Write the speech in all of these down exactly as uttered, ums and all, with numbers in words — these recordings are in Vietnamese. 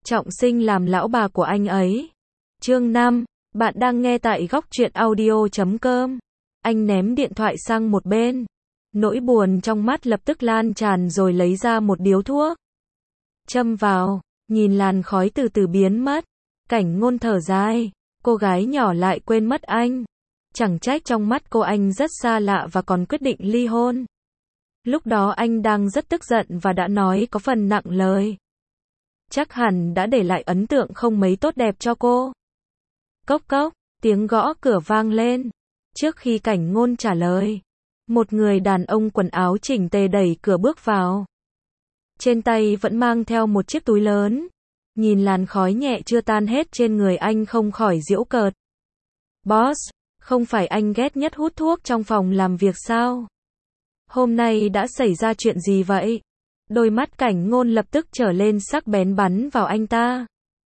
trọng sinh làm lão bà của anh ấy. Chương năm, bạn đang nghe tại góc truyện audio chấm com. Anh ném điện thoại sang một bên. Nỗi buồn trong mắt lập tức lan tràn rồi lấy ra một điếu thuốc. Châm vào, nhìn làn khói từ từ biến mất. Cảnh Ngôn thở dài, cô gái nhỏ lại quên mất anh. Chẳng trách trong mắt cô anh rất xa lạ và còn quyết định ly hôn. Lúc đó anh đang rất tức giận và đã nói có phần nặng lời. Chắc hẳn đã để lại ấn tượng không mấy tốt đẹp cho cô. Cốc cốc, tiếng gõ cửa vang lên. Trước khi Cảnh Ngôn trả lời, một người đàn ông quần áo chỉnh tề đẩy cửa bước vào. Trên tay vẫn mang theo một chiếc túi lớn. Nhìn làn khói nhẹ chưa tan hết trên người anh không khỏi giễu cợt. Boss, không phải anh ghét nhất hút thuốc trong phòng làm việc sao? Hôm nay đã xảy ra chuyện gì vậy? Đôi mắt Cảnh Ngôn lập tức trở lên sắc bén bắn vào anh ta.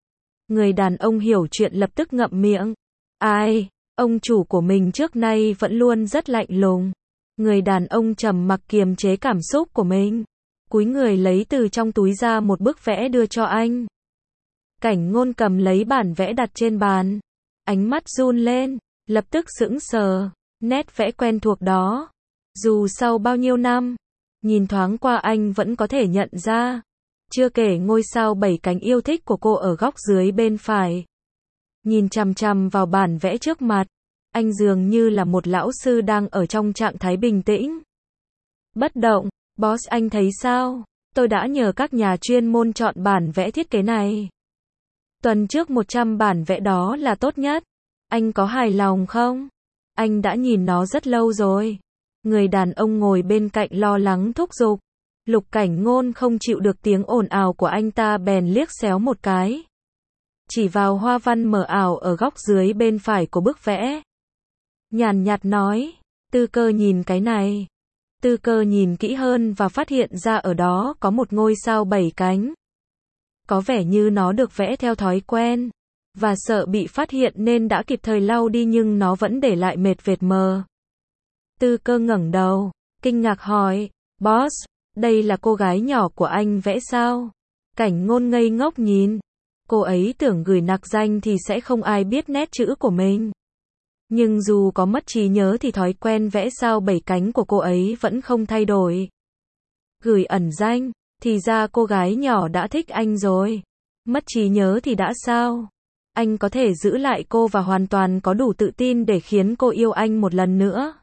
Người đàn ông hiểu chuyện lập tức ngậm miệng. Ai, ông chủ của mình trước nay vẫn luôn rất lạnh lùng. Người đàn ông trầm mặc kiềm chế cảm xúc của mình. Cúi người lấy từ trong túi ra một bức vẽ đưa cho anh. Cảnh Ngôn cầm lấy bản vẽ đặt trên bàn. Ánh mắt run lên, lập tức sững sờ. Nét vẽ quen thuộc đó. Dù sau bao nhiêu năm, nhìn thoáng qua anh vẫn có thể nhận ra. Chưa kể ngôi sao bảy cánh yêu thích của cô ở góc dưới bên phải. Nhìn chằm chằm vào bản vẽ trước mặt, anh dường như là một lão sư đang ở trong trạng thái bình tĩnh. Bất động, boss anh thấy sao? Tôi đã nhờ các nhà chuyên môn chọn bản vẽ thiết kế này. Tuần trước một trăm bản vẽ đó là tốt nhất. Anh có hài lòng không? Anh đã nhìn nó rất lâu rồi. Người đàn ông ngồi bên cạnh lo lắng thúc giục. Lục Cảnh Ngôn không chịu được tiếng ồn ào của anh ta bèn liếc xéo một cái. Chỉ vào hoa văn mờ ảo ở góc dưới bên phải của bức vẽ. Nhàn nhạt nói, Tư Cơ nhìn cái này. Tư Cơ nhìn kỹ hơn và phát hiện ra ở đó có một ngôi sao bảy cánh. Có vẻ như nó được vẽ theo thói quen. Và sợ bị phát hiện nên đã kịp thời lau đi nhưng nó vẫn để lại mệt vệt mờ. Tư Cơ ngẩng đầu, kinh ngạc hỏi, Boss, đây là cô gái nhỏ của anh vẽ sao? Cảnh Ngôn ngây ngốc nhìn. Cô ấy tưởng gửi nặc danh thì sẽ không ai biết nét chữ của mình. Nhưng dù có mất trí nhớ thì thói quen vẽ sao bảy cánh của cô ấy vẫn không thay đổi. Gửi ẩn danh, thì ra cô gái nhỏ đã thích anh rồi. Mất trí nhớ thì đã sao? Anh có thể giữ lại cô và hoàn toàn có đủ tự tin để khiến cô yêu anh một lần nữa.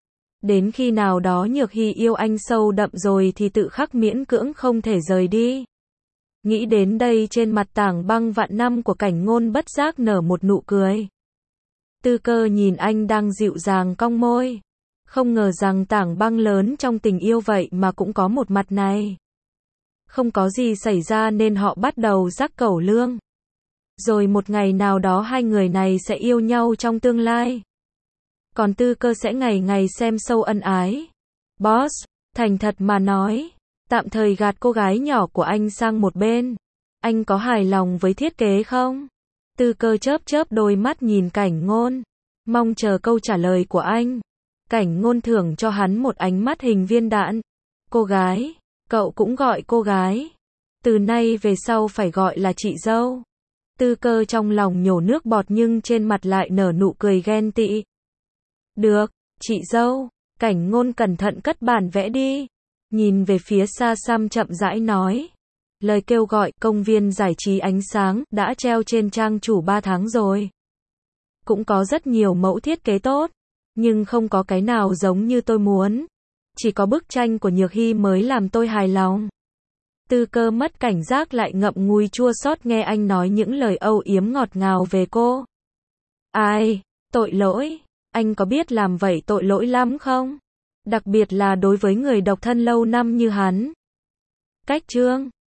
Đến khi nào đó Nhược Hy yêu anh sâu đậm rồi thì tự khắc miễn cưỡng không thể rời đi. Nghĩ đến đây trên mặt Tảng Băng vạn năm của Cảnh Ngôn bất giác nở một nụ cười. Tư Cơ nhìn anh đang dịu dàng cong môi. Không ngờ rằng Tảng Băng lớn trong tình yêu vậy mà cũng có một mặt này. Không có gì xảy ra nên họ bắt đầu rắc cẩu lương. Rồi một ngày nào đó hai người này sẽ yêu nhau trong tương lai. Còn Tư Cơ sẽ ngày ngày xem show ân ái. Boss, thành thật mà nói, tạm thời gạt cô gái nhỏ của anh sang một bên. Anh có hài lòng với thiết kế không? Tư Cơ chớp chớp đôi mắt nhìn Cảnh Ngôn, mong chờ câu trả lời của anh. Cảnh Ngôn thưởng cho hắn một ánh mắt hình viên đạn. Cô gái, cậu cũng gọi cô gái. Từ nay về sau phải gọi là chị dâu. Tư Cơ trong lòng nhổ nước bọt nhưng trên mặt lại nở nụ cười ghen tị. Được, chị dâu. Cảnh Ngôn cẩn thận cất bản vẽ đi. Nhìn về phía xa xăm chậm rãi nói. Lời kêu gọi công viên giải trí ánh sáng đã treo trên trang chủ ba tháng rồi. Cũng có rất nhiều mẫu thiết kế tốt. Nhưng không có cái nào giống như tôi muốn. Chỉ có bức tranh của Nhược Hy mới làm tôi hài lòng. Tư Cơ mất cảnh giác lại ngậm ngùi chua xót nghe anh nói những lời âu yếm ngọt ngào về cô. Ai, tội lỗi. Anh có biết làm vậy tội lỗi lắm không? Đặc biệt là đối với người độc thân lâu năm như hắn. Cách chương